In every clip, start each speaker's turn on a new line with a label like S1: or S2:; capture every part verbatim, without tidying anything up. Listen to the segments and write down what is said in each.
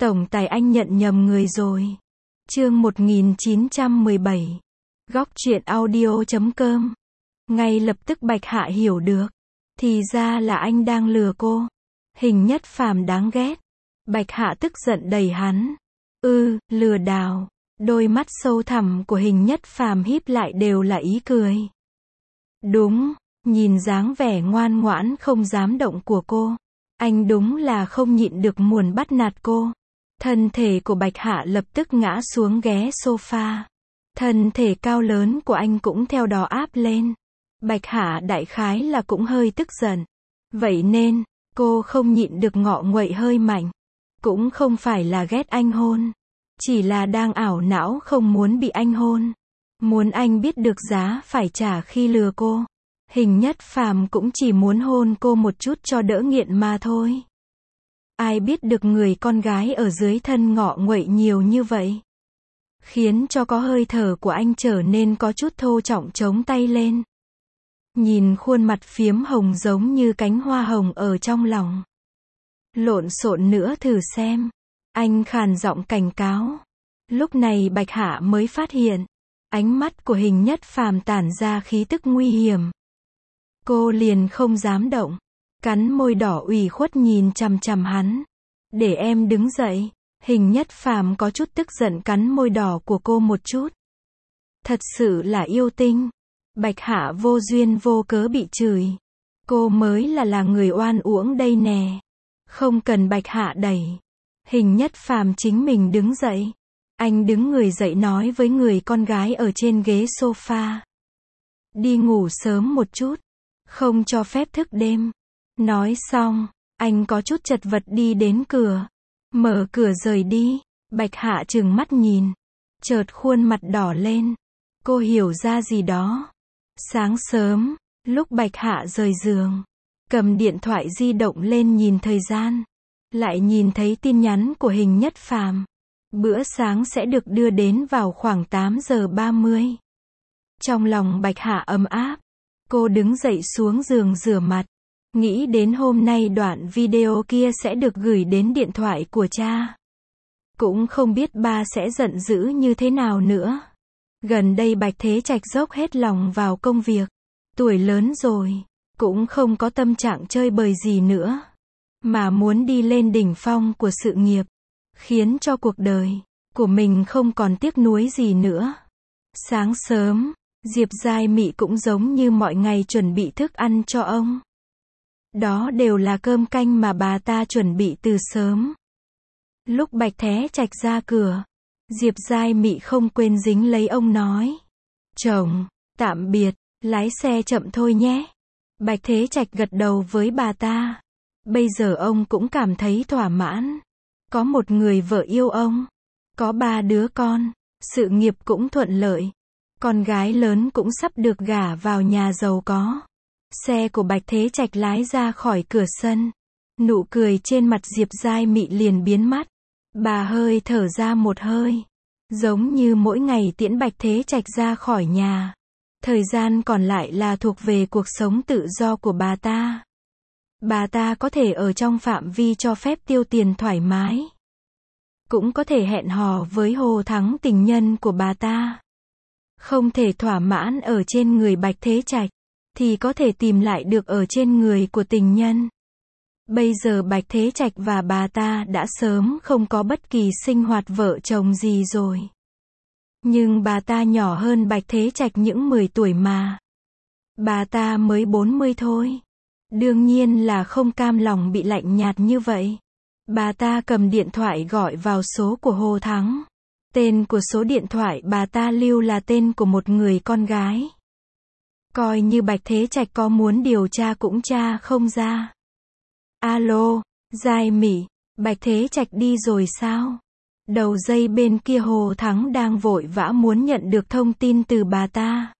S1: Tổng tài anh nhận nhầm người rồi. Chương một nghìn chín trăm mười bảy. Góc truyện audio chấm com. Ngay lập tức Bạch Hạ hiểu được. Thì ra là anh đang lừa cô. Hình Nhất Phàm đáng ghét. Bạch Hạ tức giận đẩy hắn. Ư, lừa đảo. Đôi mắt sâu thẳm của Hình Nhất Phàm híp lại đều là ý cười. Đúng, nhìn dáng vẻ ngoan ngoãn không dám động của cô. Anh đúng là không nhịn được muốn bắt nạt cô. Thân thể của Bạch Hạ lập tức ngã xuống ghế sofa. Thân thể cao lớn của anh cũng theo đó áp lên. Bạch Hạ đại khái là cũng hơi tức giận. Vậy nên, cô không nhịn được ngọ nguậy hơi mạnh. Cũng không phải là ghét anh hôn. Chỉ là đang ảo não không muốn bị anh hôn. Muốn anh biết được giá phải trả khi lừa cô. Hình Nhất Phàm cũng chỉ muốn hôn cô một chút cho đỡ nghiện mà thôi. Ai biết được người con gái ở dưới thân ngọ nguậy nhiều như vậy. Khiến cho có hơi thở của anh trở nên có chút thô trọng chống tay lên. Nhìn khuôn mặt phiếm hồng giống như cánh hoa hồng ở trong lòng. Lộn xộn nữa thử xem. Anh khàn giọng cảnh cáo. Lúc này Bạch Hạ mới phát hiện. Ánh mắt của Hình Nhất Phàm tản ra khí tức nguy hiểm. Cô liền không dám động. Cắn môi đỏ ủy khuất nhìn chằm chằm hắn. Để em đứng dậy. Hình Nhất Phàm có chút tức giận cắn môi đỏ của cô một chút. Thật sự là yêu tinh. Bạch Hạ vô duyên vô cớ bị chửi. Cô mới là là người oan uổng đây nè. Không cần Bạch Hạ đẩy. Hình Nhất Phàm chính mình đứng dậy. Anh đứng người dậy nói với người con gái ở trên ghế sofa. Đi ngủ sớm một chút. Không cho phép thức đêm. Nói xong, anh có chút chật vật đi đến cửa. Mở cửa rời đi. Bạch Hạ trừng mắt nhìn. Chợt khuôn mặt đỏ lên. Cô hiểu ra gì đó. Sáng sớm, lúc Bạch Hạ rời giường, cầm điện thoại di động lên nhìn thời gian. Lại nhìn thấy tin nhắn của Hình Nhất Phàm. Bữa sáng sẽ được đưa đến vào khoảng tám giờ ba mươi. Trong lòng Bạch Hạ ấm áp. Cô đứng dậy xuống giường rửa mặt. Nghĩ đến hôm nay đoạn video kia sẽ được gửi đến điện thoại của cha. Cũng không biết ba sẽ giận dữ như thế nào nữa. Gần đây Bạch Thế Trạch dốc hết lòng vào công việc. Tuổi lớn rồi, cũng không có tâm trạng chơi bời gì nữa. Mà muốn đi lên đỉnh phong của sự nghiệp. Khiến cho cuộc đời của mình không còn tiếc nuối gì nữa. Sáng sớm, Diệp Giai Mị cũng giống như mọi ngày chuẩn bị thức ăn cho ông. Đó đều là cơm canh mà bà ta chuẩn bị từ sớm. Lúc Bạch Thế Trạch ra cửa, Diệp Giai Mị không quên dính lấy ông nói. Chồng, tạm biệt, lái xe chậm thôi nhé. Bạch Thế Trạch gật đầu với bà ta. Bây giờ ông cũng cảm thấy thỏa mãn. Có một người vợ yêu ông. Có ba đứa con. Sự nghiệp cũng thuận lợi. Con gái lớn cũng sắp được gả vào nhà giàu có. Xe của Bạch Thế Trạch lái ra khỏi cửa sân. Nụ cười trên mặt Diệp Giai Mị liền biến mất. Bà hơi thở ra một hơi. Giống như mỗi ngày tiễn Bạch Thế Trạch ra khỏi nhà. Thời gian còn lại là thuộc về cuộc sống tự do của bà ta. Bà ta có thể ở trong phạm vi cho phép tiêu tiền thoải mái. Cũng có thể hẹn hò với Hồ Thắng tình nhân của bà ta. Không thể thỏa mãn ở trên người Bạch Thế Trạch. Thì có thể tìm lại được ở trên người của tình nhân. Bây giờ Bạch Thế Trạch và bà ta đã sớm không có bất kỳ sinh hoạt vợ chồng gì rồi. Nhưng bà ta nhỏ hơn Bạch Thế Trạch những mười tuổi mà. Bà ta mới bốn mươi thôi. Đương nhiên là không cam lòng bị lạnh nhạt như vậy. Bà ta cầm điện thoại gọi vào số của Hồ Thắng. Tên của số điện thoại bà ta lưu là tên của một người con gái. Coi như Bạch Thế Trạch có muốn điều tra cũng tra không ra. Alo, Giai Mị, Bạch Thế Trạch đi rồi sao? Đầu dây bên kia Hồ Thắng đang vội vã muốn nhận được thông tin từ bà ta.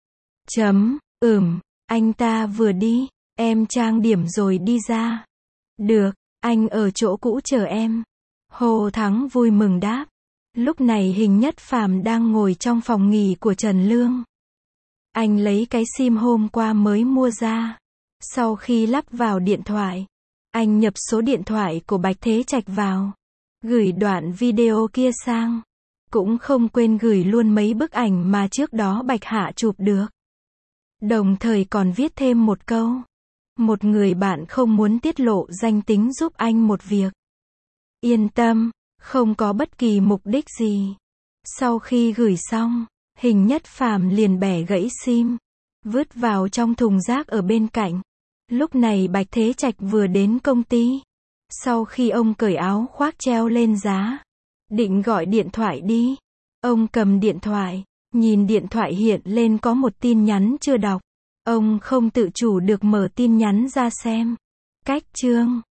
S1: Chấm, ừm, anh ta vừa đi, em trang điểm rồi đi ra. Được, anh ở chỗ cũ chờ em. Hồ Thắng vui mừng đáp. Lúc này Hình Nhất Phàm đang ngồi trong phòng nghỉ của Trần Lương. Anh lấy cái sim hôm qua mới mua ra. Sau khi lắp vào điện thoại, anh nhập số điện thoại của Bạch Thế Trạch vào. gửi đoạn video kia sang. Cũng không quên gửi luôn mấy bức ảnh mà trước đó Bạch Hạ chụp được. Đồng thời còn viết thêm một câu. Một người bạn không muốn tiết lộ danh tính giúp anh một việc. Yên tâm, không có bất kỳ mục đích gì. Sau khi gửi xong, Hình Nhất Phàm liền bẻ gãy sim, vứt vào trong thùng rác ở bên cạnh. Lúc này Bạch Thế Trạch vừa đến công ty. Sau khi ông cởi áo khoác treo lên giá, định gọi điện thoại đi. Ông cầm điện thoại, nhìn điện thoại hiện lên có một tin nhắn chưa đọc. Ông không tự chủ được mở tin nhắn ra xem. Cách chương